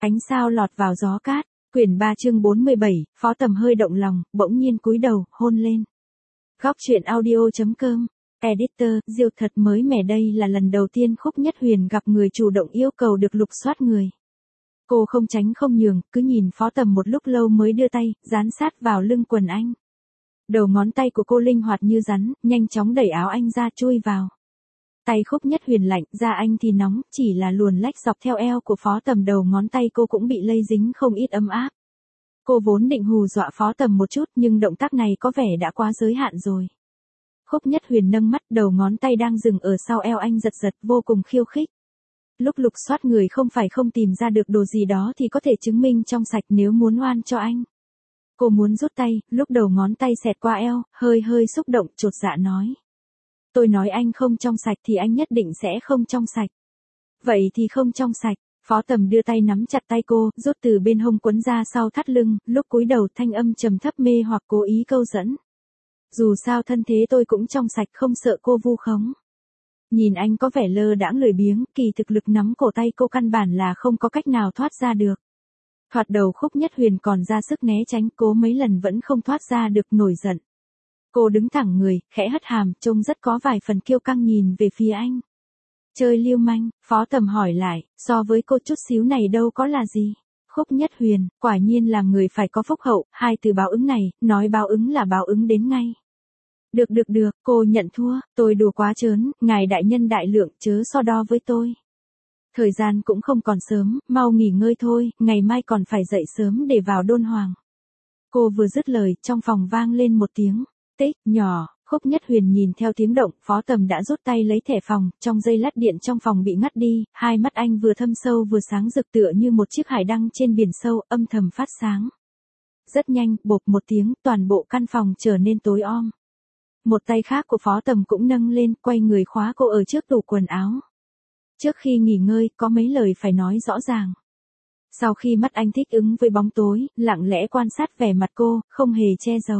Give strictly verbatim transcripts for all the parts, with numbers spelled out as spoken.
Ánh sao lọt vào gió cát, quyển ba chương bốn mươi bảy, Phó Tầm hơi động lòng, bỗng nhiên cúi đầu, hôn lên. Góc truyện audio.com, Editor, Diêu thật mới mẻ đây là lần đầu tiên Khúc Nhất Huyền gặp người chủ động yêu cầu được lục soát người. Cô không tránh không nhường, cứ nhìn Phó Tầm một lúc lâu mới đưa tay, dán sát vào lưng quần anh. Đầu ngón tay của cô linh hoạt như rắn, nhanh chóng đẩy áo anh ra chui vào. Tay Khúc Nhất Huyền lạnh, da anh thì nóng, chỉ là luồn lách dọc theo eo của Phó Tầm đầu ngón tay cô cũng bị lây dính không ít ấm áp. Cô vốn định hù dọa Phó Tầm một chút nhưng động tác này có vẻ đã quá giới hạn rồi. Khúc Nhất Huyền nâng mắt, đầu ngón tay đang dừng ở sau eo anh giật giật vô cùng khiêu khích. Lúc lục soát người không phải không tìm ra được đồ gì đó thì có thể chứng minh trong sạch nếu muốn oan cho anh. Cô muốn rút tay, lúc đầu ngón tay xẹt qua eo, hơi hơi xúc động chột dạ nói. Tôi nói anh không trong sạch thì anh nhất định sẽ không trong sạch. Vậy thì không trong sạch. Phó Tầm đưa tay nắm chặt tay cô, rút từ bên hông quấn ra sau thắt lưng, lúc cúi đầu thanh âm trầm thấp mê hoặc cố ý câu dẫn. Dù sao thân thế tôi cũng trong sạch không sợ cô vu khống. Nhìn anh có vẻ lơ đãng lười biếng, kỳ thực lực nắm cổ tay cô căn bản là không có cách nào thoát ra được. Thoạt đầu Khúc Nhất Huyền còn ra sức né tránh, cố mấy lần vẫn không thoát ra được, nổi giận. Cô đứng thẳng người, khẽ hất hàm, trông rất có vài phần kiêu căng nhìn về phía anh. Chơi lưu manh, Phó Tầm hỏi lại, so với cô chút xíu này đâu có là gì. Khúc Nhất Huyền, quả nhiên làm người phải có phúc hậu, hai từ báo ứng này, nói báo ứng là báo ứng đến ngay. Được được được, cô nhận thua, tôi đùa quá trớn, ngài đại nhân đại lượng chớ so đo với tôi. Thời gian cũng không còn sớm, mau nghỉ ngơi thôi, ngày mai còn phải dậy sớm để vào đôn hoàng. Cô vừa dứt lời, trong phòng vang lên một tiếng tích nhỏ. Khúc Nhất Huyền nhìn theo tiếng động, Phó Tầm đã rút tay lấy thẻ phòng, trong giây lát điện trong phòng bị ngắt đi, hai mắt anh vừa thâm sâu vừa sáng rực tựa như một chiếc hải đăng trên biển sâu, âm thầm phát sáng. Rất nhanh, bộp một tiếng, toàn bộ căn phòng trở nên tối om. Một tay khác của Phó Tầm cũng nâng lên, quay người khóa cô ở trước tủ quần áo. Trước khi nghỉ ngơi, có mấy lời phải nói rõ ràng. Sau khi mắt anh thích ứng với bóng tối, lặng lẽ quan sát vẻ mặt cô, không hề che giấu.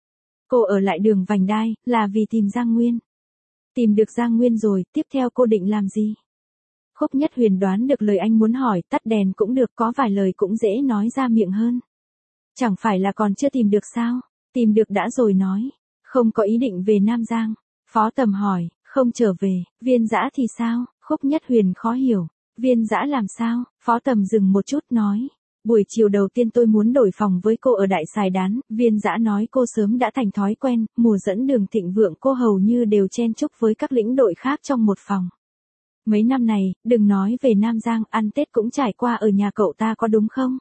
Cô ở lại đường vành đai, là vì tìm Giang Nguyên. Tìm được Giang Nguyên rồi, tiếp theo cô định làm gì? Khúc Nhất Huyền đoán được lời anh muốn hỏi, tắt đèn cũng được, có vài lời cũng dễ nói ra miệng hơn. Chẳng phải là còn chưa tìm được sao? Tìm được đã rồi nói. Không có ý định về Nam Giang. Phó Tầm hỏi, không trở về, Viên Dã thì sao? Khúc Nhất Huyền khó hiểu. Viên Dã làm sao? Phó Tầm dừng một chút nói. Buổi chiều đầu tiên tôi muốn đổi phòng với cô ở Đại Sài Đán, Viên Dã nói cô sớm đã thành thói quen, mùa dẫn đường thịnh vượng cô hầu như đều chen chúc với các lĩnh đội khác trong một phòng. Mấy năm này, đừng nói về Nam Giang, ăn Tết cũng trải qua ở nhà cậu ta có đúng không?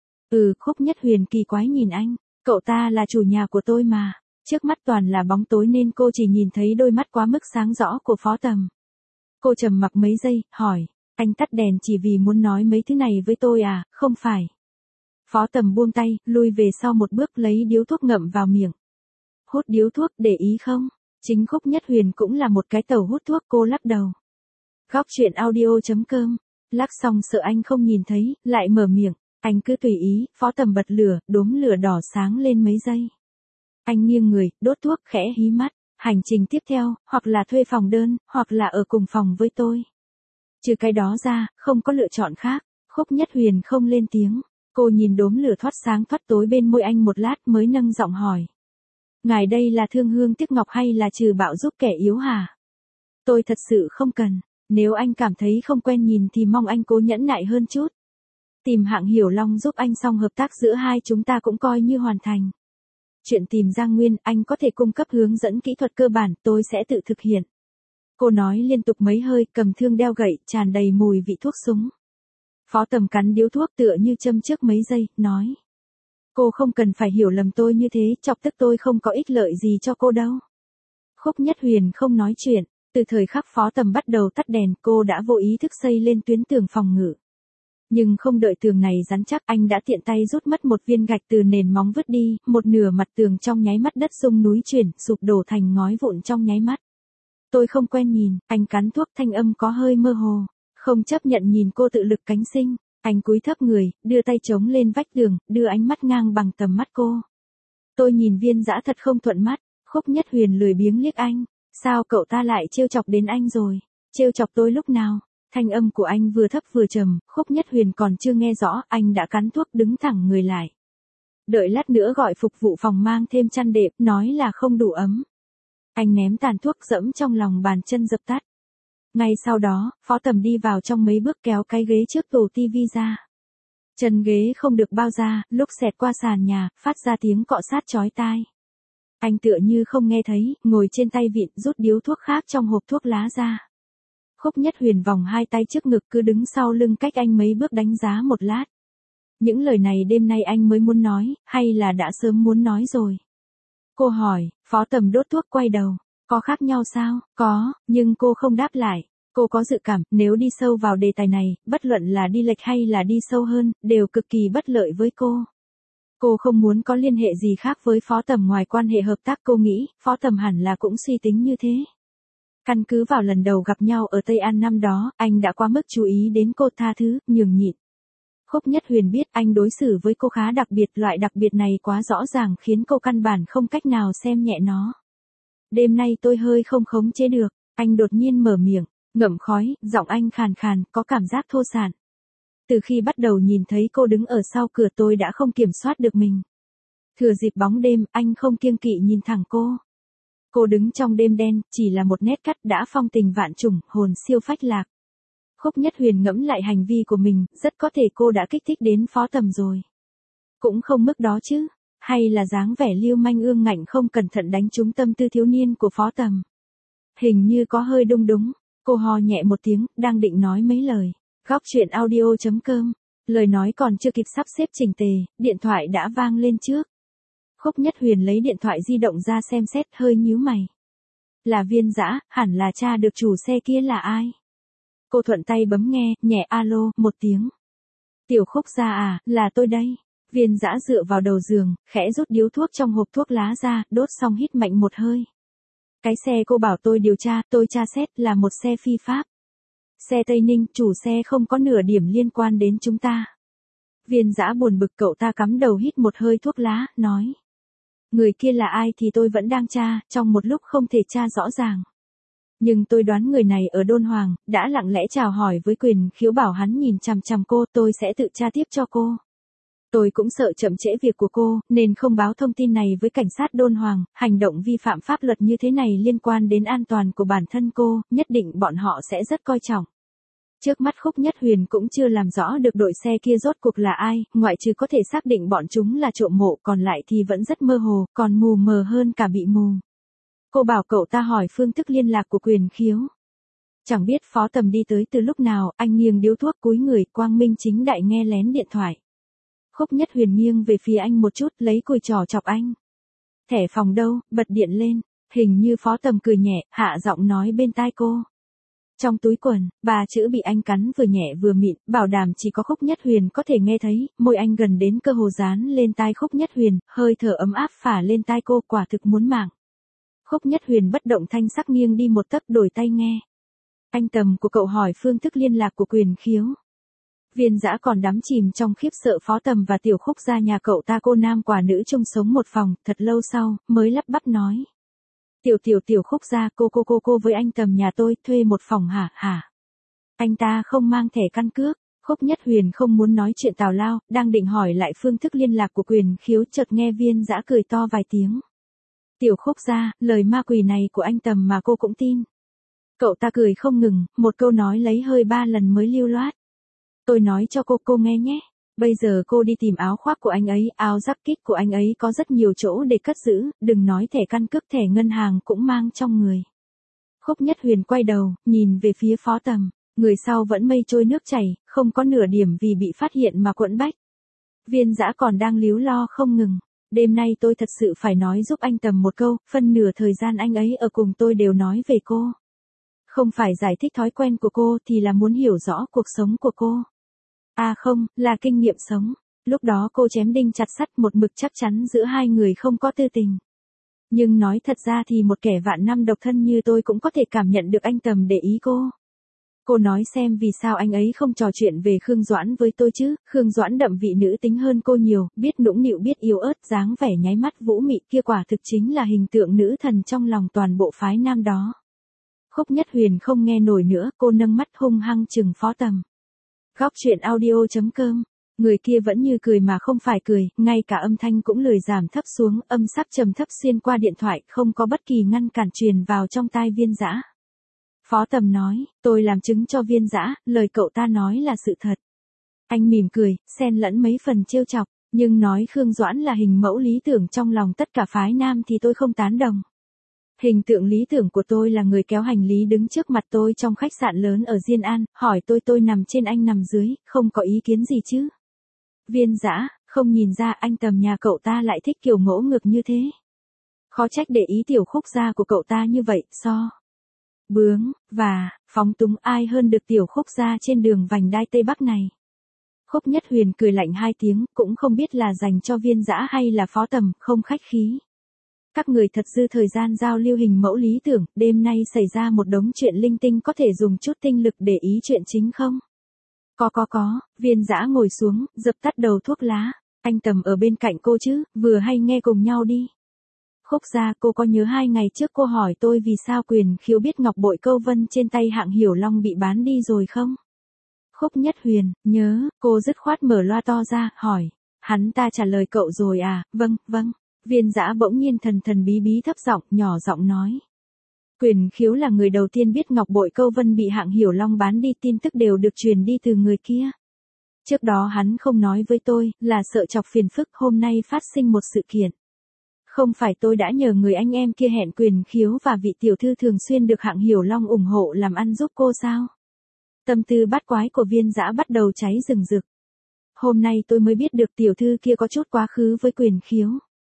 Ừ, Khúc Nhất Huyền kỳ quái nhìn anh, cậu ta là chủ nhà của tôi mà. Trước mắt toàn là bóng tối nên cô chỉ nhìn thấy đôi mắt quá mức sáng rõ của Phó Tầm. Cô trầm mặc mấy giây, hỏi. Anh tắt đèn chỉ vì muốn nói mấy thứ này với tôi à, không phải. Phó Tầm buông tay, lui về sau một bước lấy điếu thuốc ngậm vào miệng. Hút điếu thuốc để ý không? Chính Khúc Nhất Huyền cũng là một cái tàu hút thuốc, cô lắc đầu. Góc truyện audio.com, lắc xong sợ anh không nhìn thấy, lại mở miệng. Anh cứ tùy ý, Phó Tầm bật lửa, đốm lửa đỏ sáng lên mấy giây. Anh nghiêng người, đốt thuốc, khẽ hí mắt. Hành trình tiếp theo, hoặc là thuê phòng đơn, hoặc là ở cùng phòng với tôi. Trừ cái đó ra, không có lựa chọn khác. Khúc Nhất Huyền không lên tiếng. Cô nhìn đốm lửa thoát sáng thoát tối bên môi anh một lát mới nâng giọng hỏi. Ngài đây là thương hương tiếc ngọc hay là trừ bạo giúp kẻ yếu hả? Tôi thật sự không cần. Nếu anh cảm thấy không quen nhìn thì mong anh cố nhẫn nại hơn chút. Tìm hạng Hiểu Long giúp anh xong hợp tác giữa hai chúng ta cũng coi như hoàn thành. Chuyện tìm Giang Nguyên, anh có thể cung cấp hướng dẫn kỹ thuật cơ bản, tôi sẽ tự thực hiện. Cô nói liên tục mấy hơi, cầm thương đeo gậy, tràn đầy mùi vị thuốc súng. Phó Tầm cắn điếu thuốc tựa như châm trước mấy giây, nói. Cô không cần phải hiểu lầm tôi như thế, chọc tức tôi không có ích lợi gì cho cô đâu. Khúc Nhất Huyền không nói chuyện, từ thời khắc Phó Tầm bắt đầu tắt đèn, cô đã vô ý thức xây lên tuyến tường phòng ngự. Nhưng không đợi tường này rắn chắc, anh đã tiện tay rút mất một viên gạch từ nền móng vứt đi, một nửa mặt tường trong nháy mắt đất rung núi chuyển, sụp đổ thành ngói vụn trong nháy mắt. Tôi không quen nhìn, anh cắn thuốc, thanh âm có hơi mơ hồ, không chấp nhận nhìn cô tự lực cánh sinh, anh cúi thấp người, đưa tay chống lên vách tường, đưa ánh mắt ngang bằng tầm mắt cô. Tôi nhìn Viên Dã thật không thuận mắt. Khúc Nhất Huyền lười biếng liếc anh, sao cậu ta lại trêu chọc đến anh rồi? Trêu chọc tôi lúc nào? Thanh âm của anh vừa thấp vừa trầm, Khúc Nhất Huyền còn chưa nghe rõ, anh đã cắn thuốc đứng thẳng người lại. Đợi lát nữa gọi phục vụ phòng mang thêm chăn đệm, nói là không đủ ấm. Anh ném tàn thuốc dẫm trong lòng bàn chân dập tắt. Ngay sau đó, Phó Tầm đi vào trong mấy bước kéo cái ghế trước tủ tivi ra. Chân ghế không được bao ra, lúc xẹt qua sàn nhà, phát ra tiếng cọ sát chói tai. Anh tựa như không nghe thấy, ngồi trên tay vịn rút điếu thuốc khác trong hộp thuốc lá ra. Khúc Nhất Huyền vòng hai tay trước ngực cứ đứng sau lưng cách anh mấy bước đánh giá một lát. Những lời này đêm nay anh mới muốn nói, hay là đã sớm muốn nói rồi? Cô hỏi, Phó Tầm đốt thuốc quay đầu. Có khác nhau sao? Có, nhưng cô không đáp lại. Cô có dự cảm, nếu đi sâu vào đề tài này, bất luận là đi lệch hay là đi sâu hơn, đều cực kỳ bất lợi với cô. Cô không muốn có liên hệ gì khác với Phó Tầm ngoài quan hệ hợp tác. Cô nghĩ, Phó Tầm hẳn là cũng suy tính như thế. Căn cứ vào lần đầu gặp nhau ở Tây An năm đó, anh đã quá mức chú ý đến cô, tha thứ, nhường nhịn. Khúc Nhất Huyền biết anh đối xử với cô khá đặc biệt, loại đặc biệt này quá rõ ràng khiến cô căn bản không cách nào xem nhẹ nó. Đêm nay tôi hơi không khống chế được, anh đột nhiên mở miệng, ngậm khói, giọng anh khàn khàn, có cảm giác thô sạn. Từ khi bắt đầu nhìn thấy cô đứng ở sau cửa tôi đã không kiểm soát được mình. Thừa dịp bóng đêm, anh không kiêng kỵ nhìn thẳng cô. Cô đứng trong đêm đen, chỉ là một nét cắt đã phong tình vạn trùng, hồn siêu phách lạc. Khúc Nhất Huyền ngẫm lại hành vi của mình, rất có thể cô đã kích thích đến Phó Tầm rồi. Cũng không mức đó chứ, hay là dáng vẻ lưu manh ương ngạnh không cẩn thận đánh trúng tâm tư thiếu niên của Phó Tầm. Hình như có hơi đung đúng, cô ho nhẹ một tiếng, đang định nói mấy lời. Góc truyện audio chấm com, lời nói còn chưa kịp sắp xếp chỉnh tề, điện thoại đã vang lên trước. Khúc Nhất Huyền lấy điện thoại di động ra xem xét, hơi nhíu mày. Là Viên Dã, hẳn là cha được chủ xe kia là ai? Cô thuận tay bấm nghe, nhẹ alo, một tiếng. Tiểu Khúc gia à, là tôi đây. Viên Dã dựa vào đầu giường, khẽ rút điếu thuốc trong hộp thuốc lá ra, đốt xong hít mạnh một hơi. Cái xe cô bảo tôi điều tra, tôi tra xét là một xe phi pháp. Xe Tây Ninh, chủ xe không có nửa điểm liên quan đến chúng ta. Viên Dã buồn bực, cậu ta cắm đầu hít một hơi thuốc lá, nói. Người kia là ai thì tôi vẫn đang tra, trong một lúc không thể tra rõ ràng. Nhưng tôi đoán người này ở Đôn Hoàng, đã lặng lẽ chào hỏi với Quyền Khiếu bảo hắn nhìn chằm chằm cô, tôi sẽ tự tra tiếp cho cô. Tôi cũng sợ chậm trễ việc của cô, nên không báo thông tin này với cảnh sát Đôn Hoàng, hành động vi phạm pháp luật như thế này liên quan đến an toàn của bản thân cô, nhất định bọn họ sẽ rất coi trọng. Trước mắt Khúc Nhất Huyền cũng chưa làm rõ được đội xe kia rốt cuộc là ai, ngoại trừ có thể xác định bọn chúng là trộm mộ, còn lại thì vẫn rất mơ hồ, còn mù mờ hơn cả bị mù. Cô bảo cậu ta hỏi phương thức liên lạc của Quyền Khiếu. Chẳng biết Phó Tầm đi tới từ lúc nào, anh nghiêng điếu thuốc cúi người, quang minh chính đại nghe lén điện thoại. Khúc Nhất Huyền nghiêng về phía anh một chút, lấy cùi trò chọc anh. Thẻ phòng đâu, bật điện lên. Hình như Phó Tầm cười nhẹ, hạ giọng nói bên tai cô. Trong túi quần, ba chữ bị anh cắn vừa nhẹ vừa mịn, bảo đảm chỉ có Khúc Nhất Huyền có thể nghe thấy, môi anh gần đến cơ hồ dán lên tai Khúc Nhất Huyền, hơi thở ấm áp phả lên tai cô, quả thực muốn mạng. Khúc Nhất Huyền bất động thanh sắc nghiêng đi một tấc, đổi tay nghe. Anh Tầm của cậu hỏi phương thức liên lạc của Quyền Khiếu. Viên Dã còn đắm chìm trong khiếp sợ Phó Tầm và Tiểu Khúc gia nhà cậu ta cô nam quả nữ chung sống một phòng, thật lâu sau, mới lắp bắp nói. Tiểu tiểu tiểu Khúc gia, cô cô cô cô với anh Tầm nhà tôi, thuê một phòng hả, hả? Anh ta không mang thẻ căn cước. Khúc Nhất Huyền không muốn nói chuyện tào lao, đang định hỏi lại phương thức liên lạc của Quyền Khiếu, chợt nghe Viên Dã cười to vài tiếng. Tiểu Khúc gia, lời ma quỷ này của anh Tầm mà cô cũng tin. Cậu ta cười không ngừng, một câu nói lấy hơi ba lần mới lưu loát. Tôi nói cho cô, cô nghe nhé. Bây giờ cô đi tìm áo khoác của anh ấy, áo jacket của anh ấy có rất nhiều chỗ để cất giữ, đừng nói thẻ căn cước, thẻ ngân hàng cũng mang trong người. Khúc Nhất Huyền quay đầu, nhìn về phía Phó Tầm, người sau vẫn mây trôi nước chảy, không có nửa điểm vì bị phát hiện mà quẫn bách. Viên Dã còn đang líu lo không ngừng. Đêm nay tôi thật sự phải nói giúp anh Tầm một câu, phân nửa thời gian anh ấy ở cùng tôi đều nói về cô. Không phải giải thích thói quen của cô thì là muốn hiểu rõ cuộc sống của cô. À không, là kinh nghiệm sống. Lúc đó cô chém đinh chặt sắt, một mực chắc chắn giữa hai người không có tư tình. Nhưng nói thật ra thì một kẻ vạn năm độc thân như tôi cũng có thể cảm nhận được anh Tầm để ý cô. Cô nói xem vì sao anh ấy không trò chuyện về Khương Doãn với tôi chứ, Khương Doãn đậm vị nữ tính hơn cô nhiều, biết nũng nịu biết yếu ớt, dáng vẻ nháy mắt vũ mị kia quả thực chính là hình tượng nữ thần trong lòng toàn bộ phái nam đó. Khúc Nhất Huyền không nghe nổi nữa, cô nâng mắt hung hăng chừng Phó Tầm. Góc truyện audio chấm com. Người kia vẫn như cười mà không phải cười, ngay cả âm thanh cũng lười giảm thấp xuống, âm sắc trầm thấp xuyên qua điện thoại, không có bất kỳ ngăn cản truyền vào trong tai Viên Dã. Phó Tầm nói, tôi làm chứng cho Viên Dã, lời cậu ta nói là sự thật. Anh mỉm cười, xen lẫn mấy phần trêu chọc, nhưng nói Khương Doãn là hình mẫu lý tưởng trong lòng tất cả phái nam thì tôi không tán đồng. Hình tượng lý tưởng của tôi là người kéo hành lý đứng trước mặt tôi trong khách sạn lớn ở Diên An, hỏi tôi tôi nằm trên anh nằm dưới, không có ý kiến gì chứ. Viên Dã, không nhìn ra anh Tầm nhà cậu ta lại thích kiểu ngỗ ngược như thế. Khó trách để ý tiểu Khúc gia của cậu ta như vậy, so. Bướng, và, phóng túng ai hơn được tiểu Khúc gia trên đường vành đai Tây Bắc này. Khúc Nhất Huyền cười lạnh hai tiếng, cũng không biết là dành cho Viên Dã hay là Phó Tầm, không khách khí. Các người thật dư thời gian giao lưu hình mẫu lý tưởng, đêm nay xảy ra một đống chuyện linh tinh có thể dùng chút tinh lực để ý chuyện chính không? Có có có, Viên Dã ngồi xuống, dập tắt đầu thuốc lá, anh Tầm ở bên cạnh cô chứ, vừa hay nghe cùng nhau đi. Khúc gia, cô có nhớ hai ngày trước cô hỏi tôi vì sao Quyền Khiếu biết ngọc bội câu vân trên tay Hạng Hiểu Long bị bán đi rồi không? Khúc Nhất Huyền, nhớ, cô dứt khoát mở loa to ra, hỏi. Hắn ta trả lời cậu rồi à, vâng, vâng. Viên Dã bỗng nhiên thần thần bí bí thấp giọng, nhỏ giọng nói. Quyền Khiếu là người đầu tiên biết ngọc bội câu vân bị Hạng Hiểu Long bán đi, tin tức đều được truyền đi từ người kia. Trước đó hắn không nói với tôi, là sợ chọc phiền phức, hôm nay phát sinh một sự kiện. Không phải tôi đã nhờ người anh em kia hẹn Quyền Khiếu và vị tiểu thư thường xuyên được Hạng Hiểu Long ủng hộ làm ăn giúp cô sao? Tâm tư bát quái của Viên Dã bắt đầu cháy rừng rực. Hôm nay tôi mới biết được tiểu thư kia có chút quá khứ với Quyền Khiếu.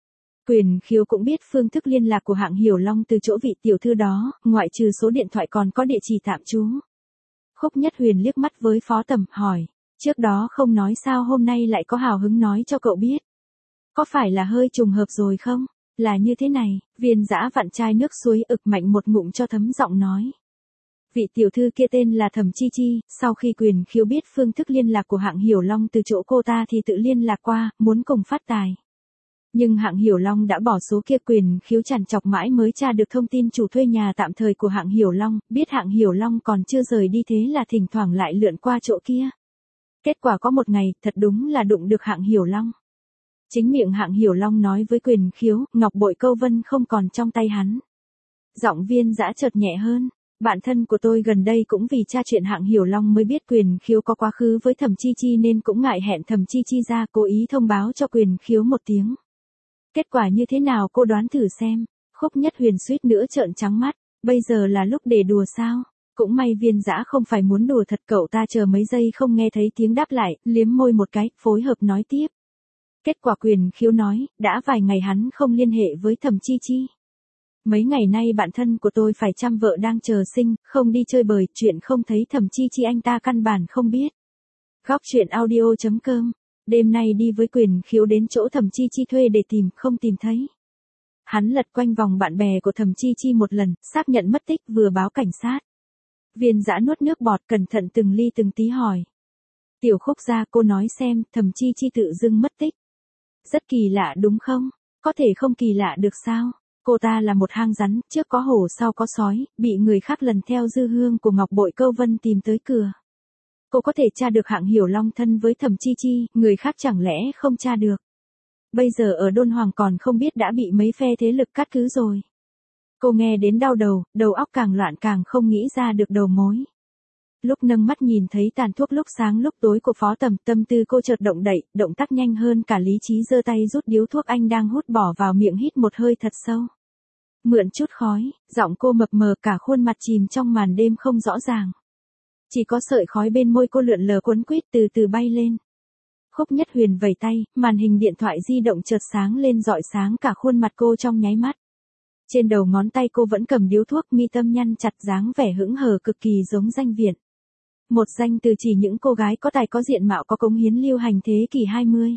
Quyền Khiếu cũng biết phương thức liên lạc của Hạng Hiểu Long từ chỗ vị tiểu thư đó, ngoại trừ số điện thoại còn có địa chỉ tạm trú. Khúc Nhất Huyền liếc mắt với Phó Tầm, hỏi, trước đó không nói sao hôm nay lại có hào hứng nói cho cậu biết. Có phải là hơi trùng hợp rồi không? Là như thế này, Viên Dã vặn chai nước suối ực mạnh một ngụm cho thấm giọng nói. Vị tiểu thư kia tên là Thẩm Chi Chi, sau khi Quyền Khiếu biết phương thức liên lạc của Hạng Hiểu Long từ chỗ cô ta thì tự liên lạc qua, muốn cùng phát tài. Nhưng Hạng Hiểu Long đã bỏ số kia, Quyền Khiếu trằn trọc mãi mới tra được thông tin chủ thuê nhà tạm thời của Hạng Hiểu Long, biết Hạng Hiểu Long còn chưa rời đi thế là thỉnh thoảng lại lượn qua chỗ kia. Kết quả có một ngày, thật đúng là đụng được Hạng Hiểu Long. Chính miệng Hạng Hiểu Long nói với Quyền Khiếu, ngọc bội câu vân không còn trong tay hắn. Giọng Viên Dã chợt nhẹ hơn. Bạn thân của tôi gần đây cũng vì tra chuyện Hạng Hiểu Long mới biết Quyền Khiếu có quá khứ với Thẩm Chi Chi nên cũng ngại hẹn Thẩm Chi Chi ra, cố ý thông báo cho Quyền Khiếu một tiếng. Kết quả như thế nào cô đoán thử xem. Khúc Nhất Huyền suýt nữa trợn trắng mắt, bây giờ là lúc để đùa sao? Cũng may Viên Dã không phải muốn đùa thật, cậu ta chờ mấy giây không nghe thấy tiếng đáp lại, liếm môi một cái, phối hợp nói tiếp. Kết quả Quyền Khiếu nói, đã vài ngày hắn không liên hệ với Thẩm Chi Chi. Mấy ngày nay bạn thân của tôi phải chăm vợ đang chờ sinh, không đi chơi bời, chuyện không thấy Thẩm Chi Chi anh ta căn bản không biết. Góc truyện audio chấm com. Đêm nay đi với Quyền Khiếu đến chỗ Thẩm Chi Chi thuê để tìm, không tìm thấy. Hắn lật quanh vòng bạn bè của Thẩm Chi Chi một lần, xác nhận mất tích, vừa báo cảnh sát. Viên Dã nuốt nước bọt, cẩn thận từng ly từng tí hỏi. Tiểu Khúc gia, cô nói xem, Thẩm Chi Chi tự dưng mất tích. Rất kỳ lạ đúng không? Có thể không kỳ lạ được sao? Cô ta là một hang rắn, trước có hổ sau có sói, bị người khác lần theo dư hương của ngọc bội câu vân tìm tới cửa. Cô có thể tra được Hạng Hiểu Long thân với Thẩm Chi Chi, người khác chẳng lẽ không tra được. Bây giờ ở Đôn Hoàng còn không biết đã bị mấy phe thế lực cắt cứ rồi. Cô nghe đến đau đầu, đầu óc càng loạn càng không nghĩ ra được đầu mối. Lúc nâng mắt nhìn thấy tàn thuốc lúc sáng lúc tối của Phó Tầm, tâm tư cô chợt động đậy, động tác nhanh hơn cả lý trí, giơ tay rút điếu thuốc anh đang hút bỏ vào miệng, hít một hơi thật sâu. Mượn chút khói, giọng cô mập mờ, cả khuôn mặt chìm trong màn đêm không rõ ràng. Chỉ có sợi khói bên môi cô lượn lờ cuốn quýt từ từ bay lên. Khúc Nhất Huyền vẩy tay, màn hình điện thoại di động chợt sáng lên, rọi sáng cả khuôn mặt cô trong nháy mắt. Trên đầu ngón tay cô vẫn cầm điếu thuốc, mi tâm nhăn chặt, dáng vẻ hững hờ cực kỳ giống danh viện. Một danh từ chỉ những cô gái có tài có diện mạo có cống hiến lưu hành thế kỷ hai mươi.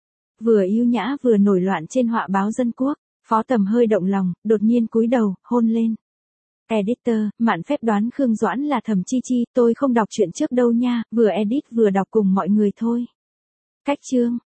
Vừa yêu nhã vừa nổi loạn trên họa báo Dân Quốc, Phó Tầm hơi động lòng, đột nhiên cúi đầu, hôn lên. Editor, mạn phép đoán Khương Doãn là Thẩm Chi Chi, tôi không đọc chuyện trước đâu nha, vừa edit vừa đọc cùng mọi người thôi. Cách chương.